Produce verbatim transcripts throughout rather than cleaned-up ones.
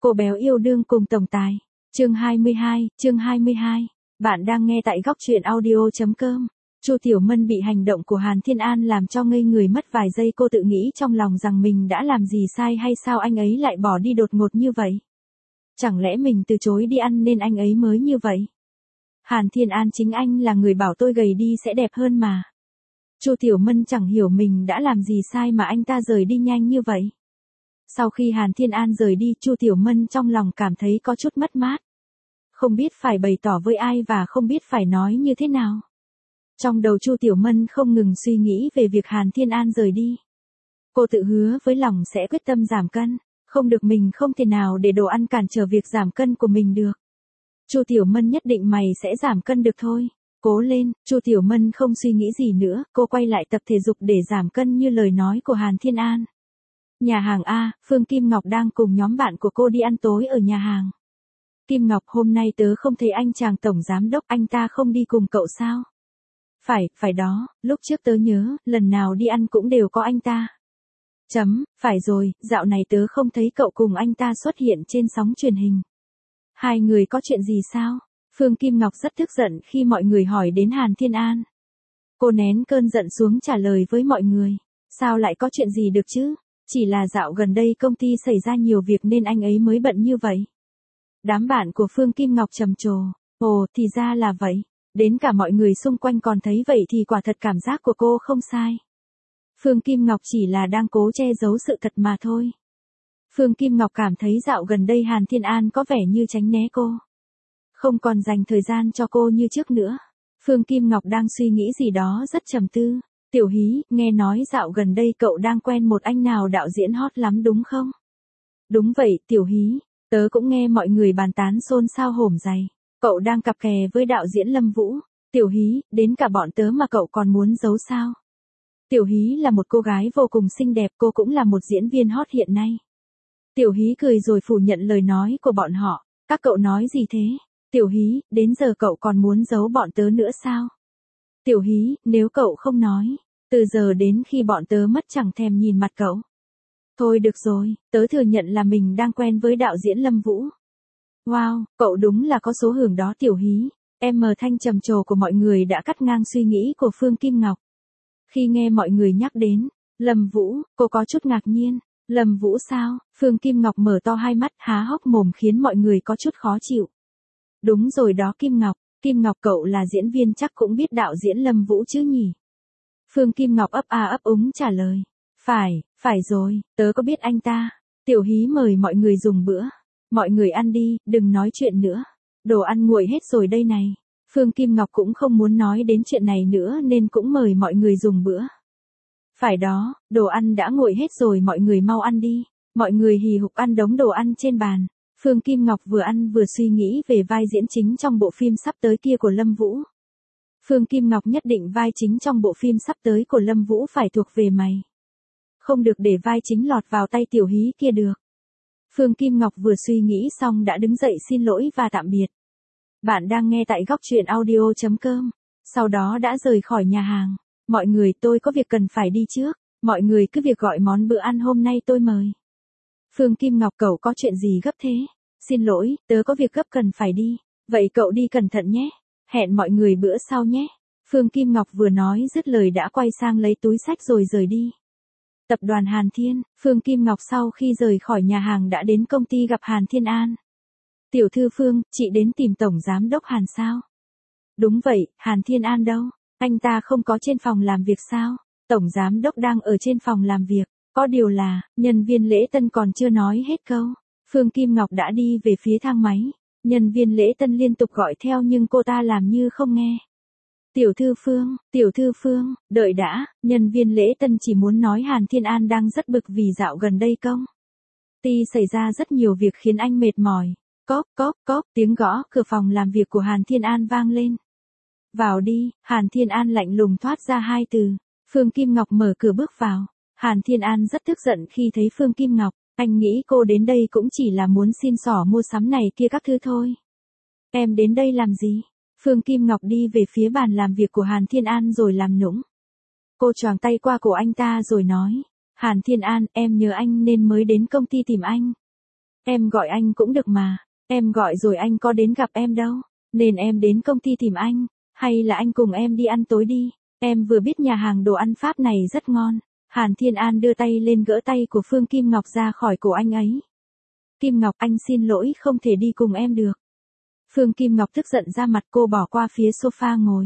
Cô béo yêu đương cùng tổng tài. Chương hai mươi hai, chương hai mươi hai. Bạn đang nghe tại góc truyện audio chấm com. Chu Tiểu Mân bị hành động của Hàn Thiên An làm cho ngây người mất vài giây, cô tự nghĩ trong lòng rằng mình đã làm gì sai hay sao anh ấy lại bỏ đi đột ngột như vậy? Chẳng lẽ mình từ chối đi ăn nên anh ấy mới như vậy? Hàn Thiên An chính anh là người bảo tôi gầy đi sẽ đẹp hơn mà. Chu Tiểu Mân chẳng hiểu mình đã làm gì sai mà anh ta rời đi nhanh như vậy. Sau khi Hàn Thiên An rời đi, Chu Tiểu Mân trong lòng cảm thấy có chút mất mát. Không biết phải bày tỏ với ai và không biết phải nói như thế nào. Trong đầu Chu Tiểu Mân không ngừng suy nghĩ về việc Hàn Thiên An rời đi. Cô tự hứa với lòng sẽ quyết tâm giảm cân, không được, mình không thể nào để đồ ăn cản trở việc giảm cân của mình được. Chu Tiểu Mân nhất định mày sẽ giảm cân được thôi. Cố lên. Chu Tiểu Mân không suy nghĩ gì nữa, cô quay lại tập thể dục để giảm cân như lời nói của Hàn Thiên An. Nhà hàng A, Phương Kim Ngọc đang cùng nhóm bạn của cô đi ăn tối ở nhà hàng. Kim Ngọc, hôm nay tớ không thấy anh chàng tổng giám đốc, anh ta không đi cùng cậu sao? Phải, phải đó, lúc trước tớ nhớ, lần nào đi ăn cũng đều có anh ta. Chấm, phải rồi, dạo này tớ không thấy cậu cùng anh ta xuất hiện trên sóng truyền hình. Hai người có chuyện gì sao? Phương Kim Ngọc rất tức giận khi mọi người hỏi đến Hàn Thiên An. Cô nén cơn giận xuống trả lời với mọi người. Sao lại có chuyện gì được chứ? Chỉ là dạo gần đây công ty xảy ra nhiều việc nên anh ấy mới bận như vậy. Đám bạn của Phương Kim Ngọc trầm trồ. Ồ, thì ra là vậy. Đến cả mọi người xung quanh còn thấy vậy thì quả thật cảm giác của cô không sai. Phương Kim Ngọc chỉ là đang cố che giấu sự thật mà thôi. Phương Kim Ngọc cảm thấy dạo gần đây Hàn Thiên An có vẻ như tránh né cô. Không còn dành thời gian cho cô như trước nữa. Phương Kim Ngọc đang suy nghĩ gì đó rất trầm tư. Tiểu Hí, nghe nói dạo gần đây cậu đang quen một anh nào đạo diễn hot lắm đúng không? Đúng vậy, Tiểu Hí, tớ cũng nghe mọi người bàn tán xôn xao hổm dày. Cậu đang cặp kè với đạo diễn Lâm Vũ. Tiểu Hí, đến cả bọn tớ mà cậu còn muốn giấu sao? Tiểu Hí là một cô gái vô cùng xinh đẹp, cô cũng là một diễn viên hot hiện nay. Tiểu Hí cười rồi phủ nhận lời nói của bọn họ. Các cậu nói gì thế? Tiểu Hí, đến giờ cậu còn muốn giấu bọn tớ nữa sao? Tiểu Hí, nếu cậu không nói, từ giờ đến khi bọn tớ mất chẳng thèm nhìn mặt cậu. Thôi được rồi, tớ thừa nhận là mình đang quen với đạo diễn Lâm Vũ. Wow, cậu đúng là có số hưởng đó Tiểu Hí. Em mờ thanh trầm trồ của mọi người đã cắt ngang suy nghĩ của Phương Kim Ngọc. Khi nghe mọi người nhắc đến Lâm Vũ, cô có chút ngạc nhiên. Lâm Vũ sao? Phương Kim Ngọc mở to hai mắt há hốc mồm khiến mọi người có chút khó chịu. Đúng rồi đó Kim Ngọc, Kim Ngọc cậu là diễn viên chắc cũng biết đạo diễn Lâm Vũ chứ nhỉ? Phương Kim Ngọc ấp a ấp úng trả lời. Phải, phải rồi, tớ có biết anh ta. Tiểu Hí mời mọi người dùng bữa. Mọi người ăn đi, đừng nói chuyện nữa. Đồ ăn nguội hết rồi đây này. Phương Kim Ngọc cũng không muốn nói đến chuyện này nữa nên cũng mời mọi người dùng bữa. Phải đó, đồ ăn đã nguội hết rồi, mọi người mau ăn đi. Mọi người hì hục ăn đống đồ ăn trên bàn. Phương Kim Ngọc vừa ăn vừa suy nghĩ về vai diễn chính trong bộ phim sắp tới kia của Lâm Vũ. Phương Kim Ngọc nhất định vai chính trong bộ phim sắp tới của Lâm Vũ phải thuộc về mày. Không được để vai chính lọt vào tay Tiểu Hí kia được. Phương Kim Ngọc vừa suy nghĩ xong đã đứng dậy xin lỗi và tạm biệt. Bạn đang nghe tại góc truyện audio chấm com. Sau đó đã rời khỏi nhà hàng. Mọi người, tôi có việc cần phải đi trước. Mọi người cứ việc gọi món bữa ăn hôm nay tôi mời. Phương Kim Ngọc, cậu có chuyện gì gấp thế? Xin lỗi, tớ có việc gấp cần phải đi. Vậy cậu đi cẩn thận nhé. Hẹn mọi người bữa sau nhé. Phương Kim Ngọc vừa nói dứt lời đã quay sang lấy túi xách rồi rời đi. Tập đoàn Hàn Thiên, Phương Kim Ngọc sau khi rời khỏi nhà hàng đã đến công ty gặp Hàn Thiên An. Tiểu thư Phương, chị đến tìm Tổng Giám đốc Hàn sao? Đúng vậy, Hàn Thiên An đâu? Anh ta không có trên phòng làm việc sao? Tổng Giám đốc đang ở trên phòng làm việc. Có điều là, nhân viên lễ tân còn chưa nói hết câu. Phương Kim Ngọc đã đi về phía thang máy. Nhân viên lễ tân liên tục gọi theo nhưng cô ta làm như không nghe. Tiểu thư Phương, tiểu thư Phương, đợi đã, nhân viên lễ tân chỉ muốn nói Hàn Thiên An đang rất bực vì dạo gần đây công ty xảy ra rất nhiều việc khiến anh mệt mỏi. Cóp, cóp, cóp, tiếng gõ cửa phòng làm việc của Hàn Thiên An vang lên. Vào đi, Hàn Thiên An lạnh lùng thoát ra hai từ. Phương Kim Ngọc mở cửa bước vào. Hàn Thiên An rất tức giận khi thấy Phương Kim Ngọc. Anh nghĩ cô đến đây cũng chỉ là muốn xin xỏ mua sắm này kia các thứ thôi. Em đến đây làm gì? Phương Kim Ngọc đi về phía bàn làm việc của Hàn Thiên An rồi làm nũng. Cô choàng tay qua cổ anh ta rồi nói. Hàn Thiên An, em nhớ anh nên mới đến công ty tìm anh. Em gọi anh cũng được mà. Em gọi rồi anh có đến gặp em đâu. Nên em đến công ty tìm anh. Hay là anh cùng em đi ăn tối đi. Em vừa biết nhà hàng đồ ăn Pháp này rất ngon. Hàn Thiên An đưa tay lên gỡ tay của Phương Kim Ngọc ra khỏi cổ anh ấy. Kim Ngọc, anh xin lỗi không thể đi cùng em được. Phương Kim Ngọc tức giận ra mặt, cô bỏ qua phía sofa ngồi.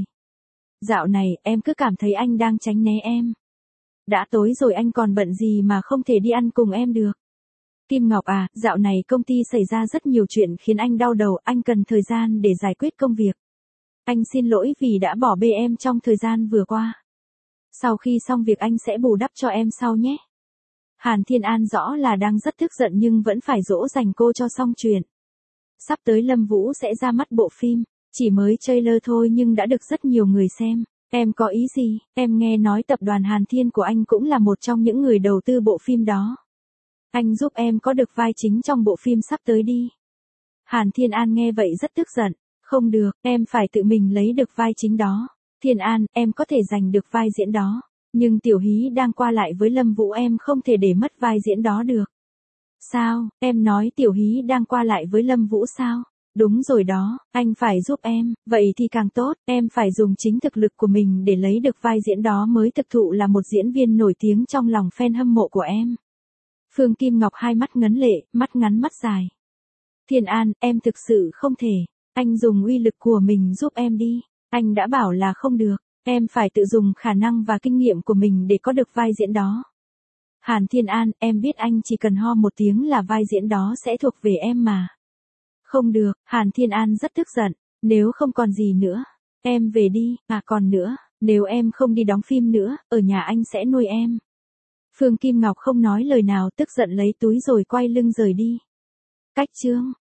Dạo này em cứ cảm thấy anh đang tránh né em. Đã tối rồi anh còn bận gì mà không thể đi ăn cùng em được. Kim Ngọc à, dạo này công ty xảy ra rất nhiều chuyện khiến anh đau đầu, anh cần thời gian để giải quyết công việc. Anh xin lỗi vì đã bỏ bê em trong thời gian vừa qua. Sau khi xong việc anh sẽ bù đắp cho em sau nhé. Hàn Thiên An rõ là đang rất tức giận nhưng vẫn phải dỗ dành cô cho xong chuyện. Sắp tới Lâm Vũ sẽ ra mắt bộ phim, chỉ mới trailer thôi nhưng đã được rất nhiều người xem. Em có ý gì? Em nghe nói tập đoàn Hàn Thiên của anh cũng là một trong những người đầu tư bộ phim đó. Anh giúp em có được vai chính trong bộ phim sắp tới đi. Hàn Thiên An nghe vậy rất tức giận. Không được, em phải tự mình lấy được vai chính đó. Thiên An, em có thể giành được vai diễn đó. Nhưng Tiểu Hí đang qua lại với Lâm Vũ, em không thể để mất vai diễn đó được. Sao, em nói Tiểu Hí đang qua lại với Lâm Vũ sao? Đúng rồi đó, anh phải giúp em, vậy thì càng tốt, em phải dùng chính thực lực của mình để lấy được vai diễn đó mới thực thụ là một diễn viên nổi tiếng trong lòng fan hâm mộ của em. Phương Kim Ngọc hai mắt ngấn lệ, mắt ngắn mắt dài. Thiên An, em thực sự không thể, anh dùng uy lực của mình giúp em đi, anh đã bảo là không được, em phải tự dùng khả năng và kinh nghiệm của mình để có được vai diễn đó. Hàn Thiên An, em biết anh chỉ cần ho một tiếng là vai diễn đó sẽ thuộc về em mà. Không được, Hàn Thiên An rất tức giận, nếu không còn gì nữa, em về đi, à còn nữa, nếu em không đi đóng phim nữa, ở nhà anh sẽ nuôi em. Phương Kim Ngọc không nói lời nào, tức giận lấy túi rồi quay lưng rời đi. Cách chương